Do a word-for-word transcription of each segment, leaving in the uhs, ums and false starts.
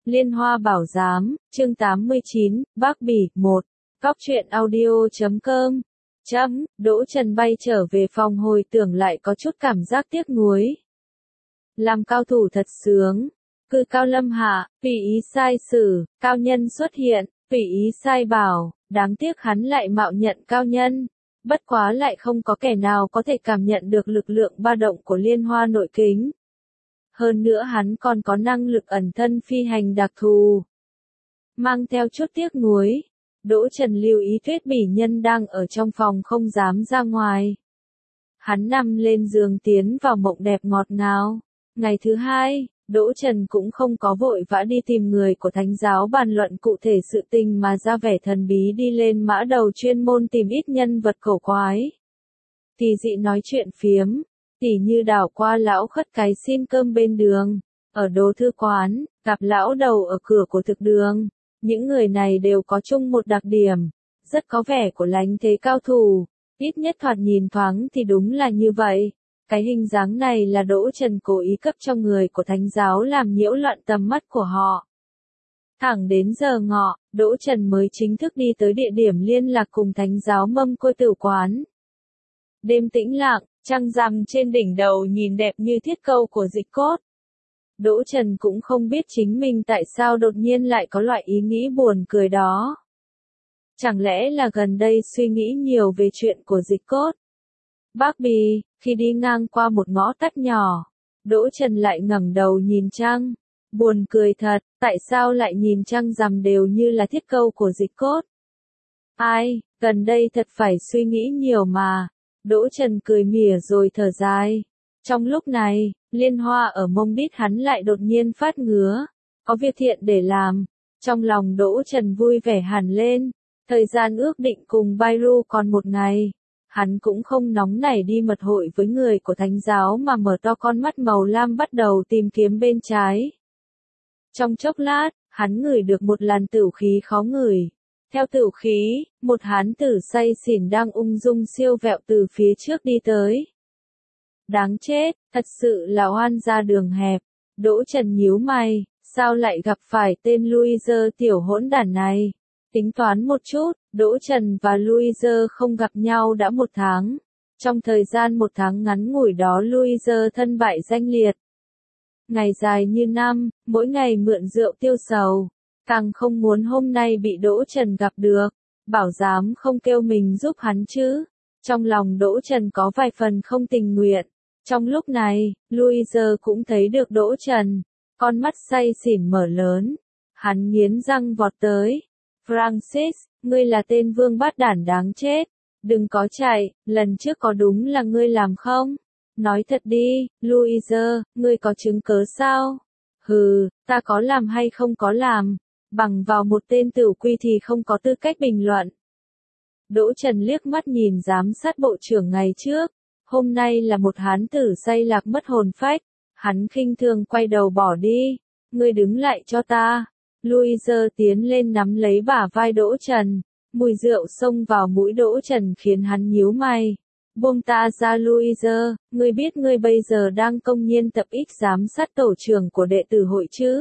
Liên Hoa Bảo Giám, chương tám mươi chín, Bác Bỉ, một. Góc truyện audio chấm com. Chấm, Đỗ Trần bay trở về phòng hồi tưởng lại có chút cảm giác tiếc nuối. Làm cao thủ thật sướng. Cự cao lâm hạ, tùy ý sai xử, cao nhân xuất hiện, tùy ý sai bảo, đáng tiếc hắn lại mạo nhận cao nhân. Bất quá lại không có kẻ nào có thể cảm nhận được lực lượng ba động của Liên Hoa nội kính. Hơn nữa hắn còn có năng lực ẩn thân phi hành đặc thù. Mang theo chút tiếc nuối, Đỗ Trần lưu ý Tuyết Bỉ Nhân đang ở trong phòng không dám ra ngoài. Hắn nằm lên giường tiến vào mộng đẹp ngọt ngào. Ngày thứ hai, Đỗ Trần cũng không có vội vã đi tìm người của thánh giáo bàn luận cụ thể sự tình mà ra vẻ thần bí đi lên mã đầu chuyên môn tìm ít nhân vật cổ quái. Thì dị nói chuyện phiếm, tỉ như đảo qua lão khất cái xin cơm bên đường, ở đồ thư quán, gặp lão đầu ở cửa của thực đường. Những người này đều có chung một đặc điểm, rất có vẻ của lánh thế cao thủ, ít nhất thoạt nhìn thoáng thì đúng là như vậy. Cái hình dáng này là Đỗ Trần cố ý cấp cho người của thánh giáo làm nhiễu loạn tầm mắt của họ. Thẳng đến giờ ngọ, Đỗ Trần mới chính thức đi tới địa điểm liên lạc cùng thánh giáo Mâm Côi Tử Quán. Đêm tĩnh lặng, trăng rằm trên đỉnh đầu nhìn đẹp như thiết câu của Dịch Cốt. Đỗ Trần cũng không biết chính mình tại sao đột nhiên lại có loại ý nghĩ buồn cười đó. Chẳng lẽ là gần đây suy nghĩ nhiều về chuyện của Dịch Cốt? Bác Bì, khi đi ngang qua một ngõ tắt nhỏ, Đỗ Trần lại ngẩng đầu nhìn trăng. Buồn cười thật, tại sao lại nhìn trăng rằm đều như là thiết câu của Dịch Cốt? Ai, gần đây thật phải suy nghĩ nhiều mà. Đỗ Trần cười mỉa rồi thở dài. Trong lúc này, Liên Hoa ở mông đít hắn lại đột nhiên phát ngứa. Có việc thiện để làm. Trong lòng Đỗ Trần vui vẻ hẳn lên. Thời gian ước định cùng Bairu còn một ngày. Hắn cũng không nóng nảy đi mật hội với người của thánh giáo mà mở to con mắt màu lam bắt đầu tìm kiếm bên trái. Trong chốc lát, hắn ngửi được một làn tửu khí khó ngửi. Theo tửu khí, một hán tử say xỉn đang ung dung siêu vẹo từ phía trước đi tới. Đáng chết, thật sự là oan ra đường hẹp. Đỗ Trần nhíu mày, sao lại gặp phải tên Louise tiểu hỗn đản này? Tính toán một chút, Đỗ Trần và Louise không gặp nhau đã một tháng. Trong thời gian một tháng ngắn ngủi đó Louise thân bại danh liệt. Ngày dài như năm, mỗi ngày mượn rượu tiêu sầu. Càng không muốn hôm nay bị Đỗ Trần gặp được. Bảo dám không kêu mình giúp hắn chứ. Trong lòng Đỗ Trần có vài phần không tình nguyện. Trong lúc này, Louise cũng thấy được Đỗ Trần. Con mắt say xỉn mở lớn. Hắn nghiến răng vọt tới. Francis, ngươi là tên vương bát đản đáng chết. Đừng có chạy, lần trước có đúng là ngươi làm không? Nói thật đi, Louise, ngươi có chứng cớ sao? Hừ, ta có làm hay không có làm. Bằng vào một tên tử quy thì không có tư cách bình luận. Đỗ Trần liếc mắt nhìn giám sát bộ trưởng ngày trước. Hôm nay là một hán tử say lạc mất hồn phách. Hắn khinh thường quay đầu bỏ đi. Ngươi đứng lại cho ta. Louise tiến lên nắm lấy bả vai Đỗ Trần. Mùi rượu xông vào mũi Đỗ Trần khiến hắn nhíu mày. Buông ta ra Louise, ngươi biết ngươi bây giờ đang công nhiên tập ích giám sát tổ trưởng của đệ tử hội chứ?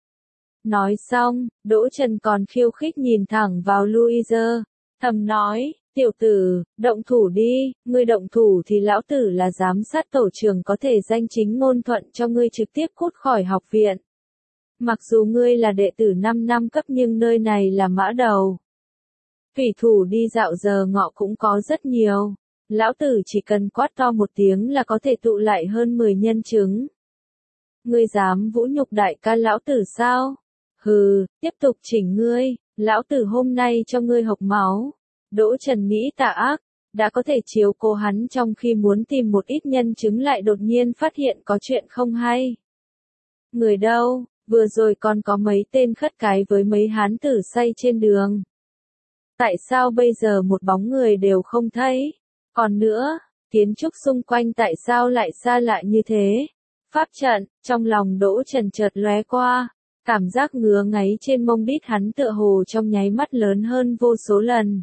Nói xong, Đỗ Trần còn khiêu khích nhìn thẳng vào Louise. Thầm nói, tiểu tử, động thủ đi, ngươi động thủ thì lão tử là giám sát tổ trưởng có thể danh chính ngôn thuận cho ngươi trực tiếp cút khỏi học viện. Mặc dù ngươi là đệ tử năm năm cấp nhưng nơi này là mã đầu. Thủy thủ đi dạo giờ ngọ cũng có rất nhiều. Lão tử chỉ cần quát to một tiếng là có thể tụ lại hơn mười nhân chứng. Ngươi dám vũ nhục đại ca lão tử sao? Hừ, tiếp tục chỉnh ngươi, lão tử hôm nay cho ngươi hộc máu. Đỗ Trần nghĩ tà ác, đã có thể chiếu cố hắn trong khi muốn tìm một ít nhân chứng lại đột nhiên phát hiện có chuyện không hay. Người đâu, vừa rồi còn có mấy tên khất cái với mấy hán tử say trên đường. Tại sao bây giờ một bóng người đều không thấy? Còn nữa, kiến trúc xung quanh tại sao lại xa lạ như thế? Pháp trận, trong lòng Đỗ Trần chợt lóe qua, cảm giác ngứa ngáy trên mông đít hắn tựa hồ trong nháy mắt lớn hơn vô số lần.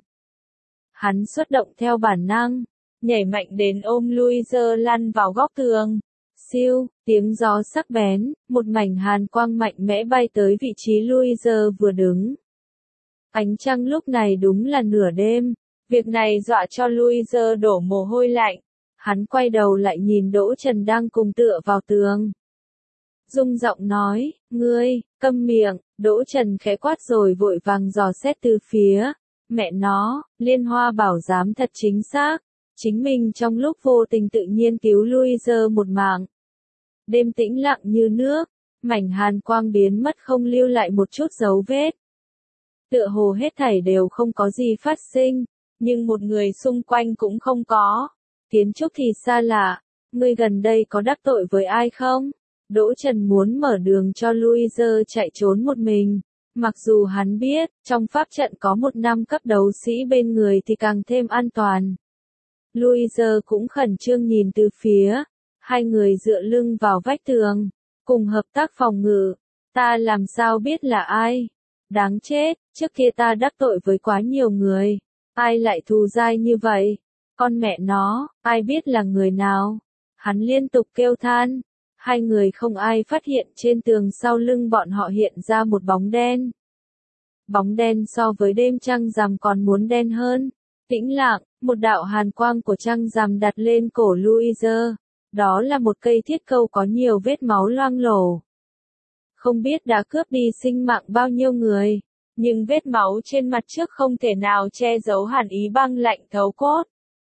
Hắn xuất động theo bản năng, nhảy mạnh đến ôm Louise lăn vào góc tường. siêu, tiếng gió sắc bén, một mảnh hàn quang mạnh mẽ bay tới vị trí Louise vừa đứng. Ánh trăng lúc này đúng là nửa đêm, việc này dọa cho Louise đổ mồ hôi lạnh. Hắn quay đầu lại nhìn Đỗ Trần đang cùng tựa vào tường. Rung giọng nói, ngươi, câm miệng, Đỗ Trần khẽ quát rồi vội vàng dò xét từ phía. Mẹ nó, Liên Hoa bảo giám thật chính xác. Chính mình trong lúc vô tình tự nhiên cứu Louise một mạng. Đêm tĩnh lặng như nước, mảnh hàn quang biến mất không lưu lại một chút dấu vết. Tựa hồ hết thảy đều không có gì phát sinh, nhưng một người xung quanh cũng không có. Kiến trúc thì xa lạ, ngươi gần đây có đắc tội với ai không? Đỗ Trần muốn mở đường cho Louise chạy trốn một mình. Mặc dù hắn biết, trong pháp trận có một năm cấp đấu sĩ bên người thì càng thêm an toàn. Louise cũng khẩn trương nhìn từ phía. Hai người dựa lưng vào vách tường, cùng hợp tác phòng ngự. Ta làm sao biết là ai? Đáng chết, trước kia ta đắc tội với quá nhiều người. Ai lại thù dai như vậy? Con mẹ nó, ai biết là người nào? Hắn liên tục kêu than. Hai người không ai phát hiện trên tường sau lưng bọn họ hiện ra một bóng đen. Bóng đen so với đêm trăng rằm còn muốn đen hơn. Tĩnh lặng, một đạo hàn quang của trăng rằm đặt lên cổ Louise. Đó là một cây thiết câu có nhiều vết máu loang lổ. Không biết đã cướp đi sinh mạng bao nhiêu người, nhưng vết máu trên mặt trước không thể nào che giấu hàn ý băng lạnh thấu cốt.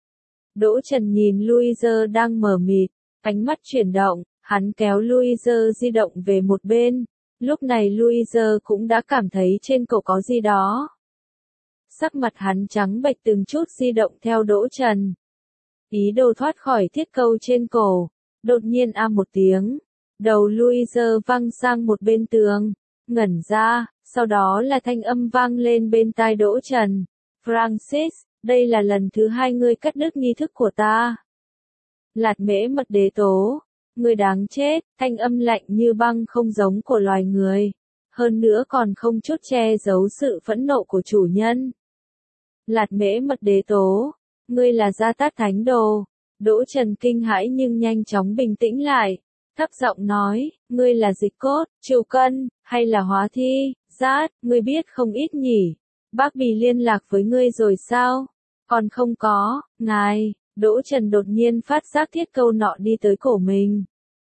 Đỗ Trần nhìn Louise đang mờ mịt, ánh mắt chuyển động, hắn kéo Louise di động về một bên. Lúc này Louise cũng đã cảm thấy trên cổ có gì đó. Sắc mặt hắn trắng bệch từng chút di động theo Đỗ Trần. Ý đồ thoát khỏi thiết câu trên cổ. Đột nhiên a một tiếng. Đầu Louise văng sang một bên tường. Ngẩn ra, sau đó là thanh âm vang lên bên tai Đỗ Trần. Francis, đây là lần thứ hai ngươi cắt đứt nghi thức của ta. Lạt mễ mật đế tố. Ngươi đáng chết, thanh âm lạnh như băng không giống của loài người. Hơn nữa còn không chút che giấu sự phẫn nộ của chủ nhân. Lạt mễ mật đế tố. Ngươi là Gia Tát Thánh Đồ. Đỗ Trần kinh hãi nhưng nhanh chóng bình tĩnh lại. Thấp giọng nói, ngươi là Dịch Cốt, Trù Cân, hay là Hóa Thi, Giác, ngươi biết không ít nhỉ. Bác Bì liên lạc với ngươi rồi sao? Còn không có, ngài. Đỗ Trần đột nhiên phát giác thiết câu nọ đi tới cổ mình.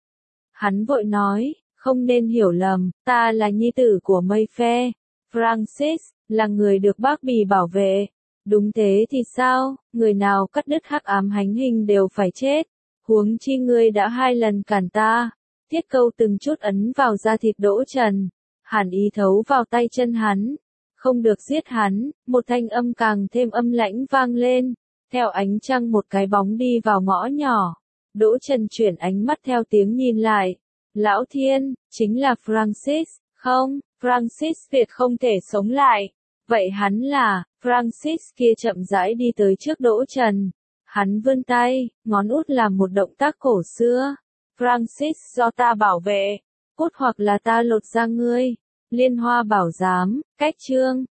Hắn vội nói, không nên hiểu lầm, ta là nhi tử của Mayfair. Francis, là người được bác Bì bảo vệ. Đúng thế thì sao, người nào cắt đứt hắc ám hánh hình đều phải chết. Huống chi ngươi đã hai lần cản ta. Thiết câu từng chút ấn vào da thịt Đỗ Trần. Hàn ý thấu vào tay chân hắn. Không được giết hắn, một thanh âm càng thêm âm lãnh vang lên. Theo ánh trăng một cái bóng đi vào ngõ nhỏ. Đỗ Trần chuyển ánh mắt theo tiếng nhìn lại. Lão Thiên, chính là Francis, không, Francis Việt không thể sống lại. Vậy hắn là, Francis kia chậm rãi đi tới trước Đỗ Trần. Hắn vươn tay, ngón út làm một động tác cổ xưa. Francis do ta bảo vệ, cút hoặc là ta lột da ngươi. Liên Hoa bảo giám, cách chương.